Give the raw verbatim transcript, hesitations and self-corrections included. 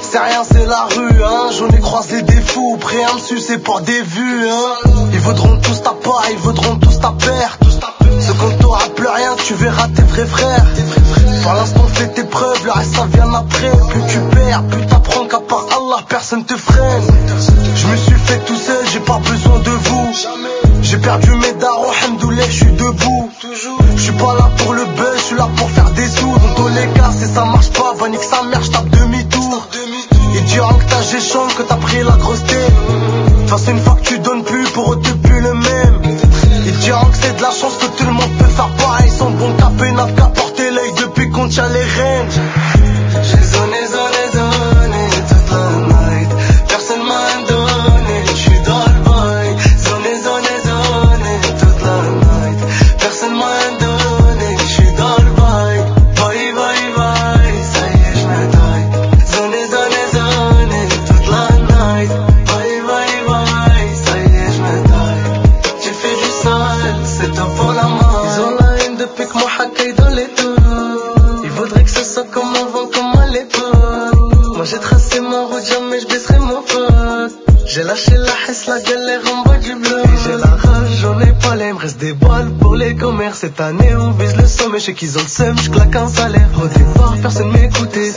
c'est rien, c'est la rue, hein. J'en ai croisé des fous, prêts à me sucer pour des vues, hein. Ils voudront tous ta part, ils voudront tous ta perte. Ce qu'on t'aura plus rien, tu verras tes vrais frères. Pour l'instant fais tes preuves, le reste ça vient après. Plus tu perds, plus t'apprends qu'à part Allah personne te freine. Je me suis fait tout seul, j'ai pas besoin de vous. J'ai perdu mes darons, hamdoulilah, je suis debout. Je suis pas là pour le buzz, je suis là pour faire des sous. Dans tous les cas, si ça marche pas, va nique sa mère, je tape demi-tour. Ils diront que t'as géchant, que t'as pris la grosse tête. Face une fois que tu donnes plus, pour eux t'es plus le même. Ils diront que c'est de la chance, que tout le monde peut faire pareil. Ils sont bons capés, n'a qu'à porter l'œil depuis qu'on tient les rênes. J'ai zoné, zoné, zoné toute la night. Personne m'a donné, j'suis dans le bail. Zoné, zoné, zoné toute la night. Personne m'a donné, j'suis dans le bail. Bye, bye, bye, ça y est, j'me taille. Zoné, zoné, zoné toute la night. Bye, bye, bye, ça y est, j'me taille. Tu fais du sale, c'est toi pour la main. Ils ont la haine depuis que moi hackay dans les tours. Ils voudraient que ce soit comme avant, comme à l'époque. Moi j'ai tracé ma route, jamais je baisserai mon pote. J'ai lâché la hesse, la galère en bas du bloc. Et j'ai la rage, j'en ai pas l'aime, reste des balles pour les commerces. Cette année on vise le sommet, je sais qu'ils ont le seum, je claque un salaire. Au départ personne m'écoutait,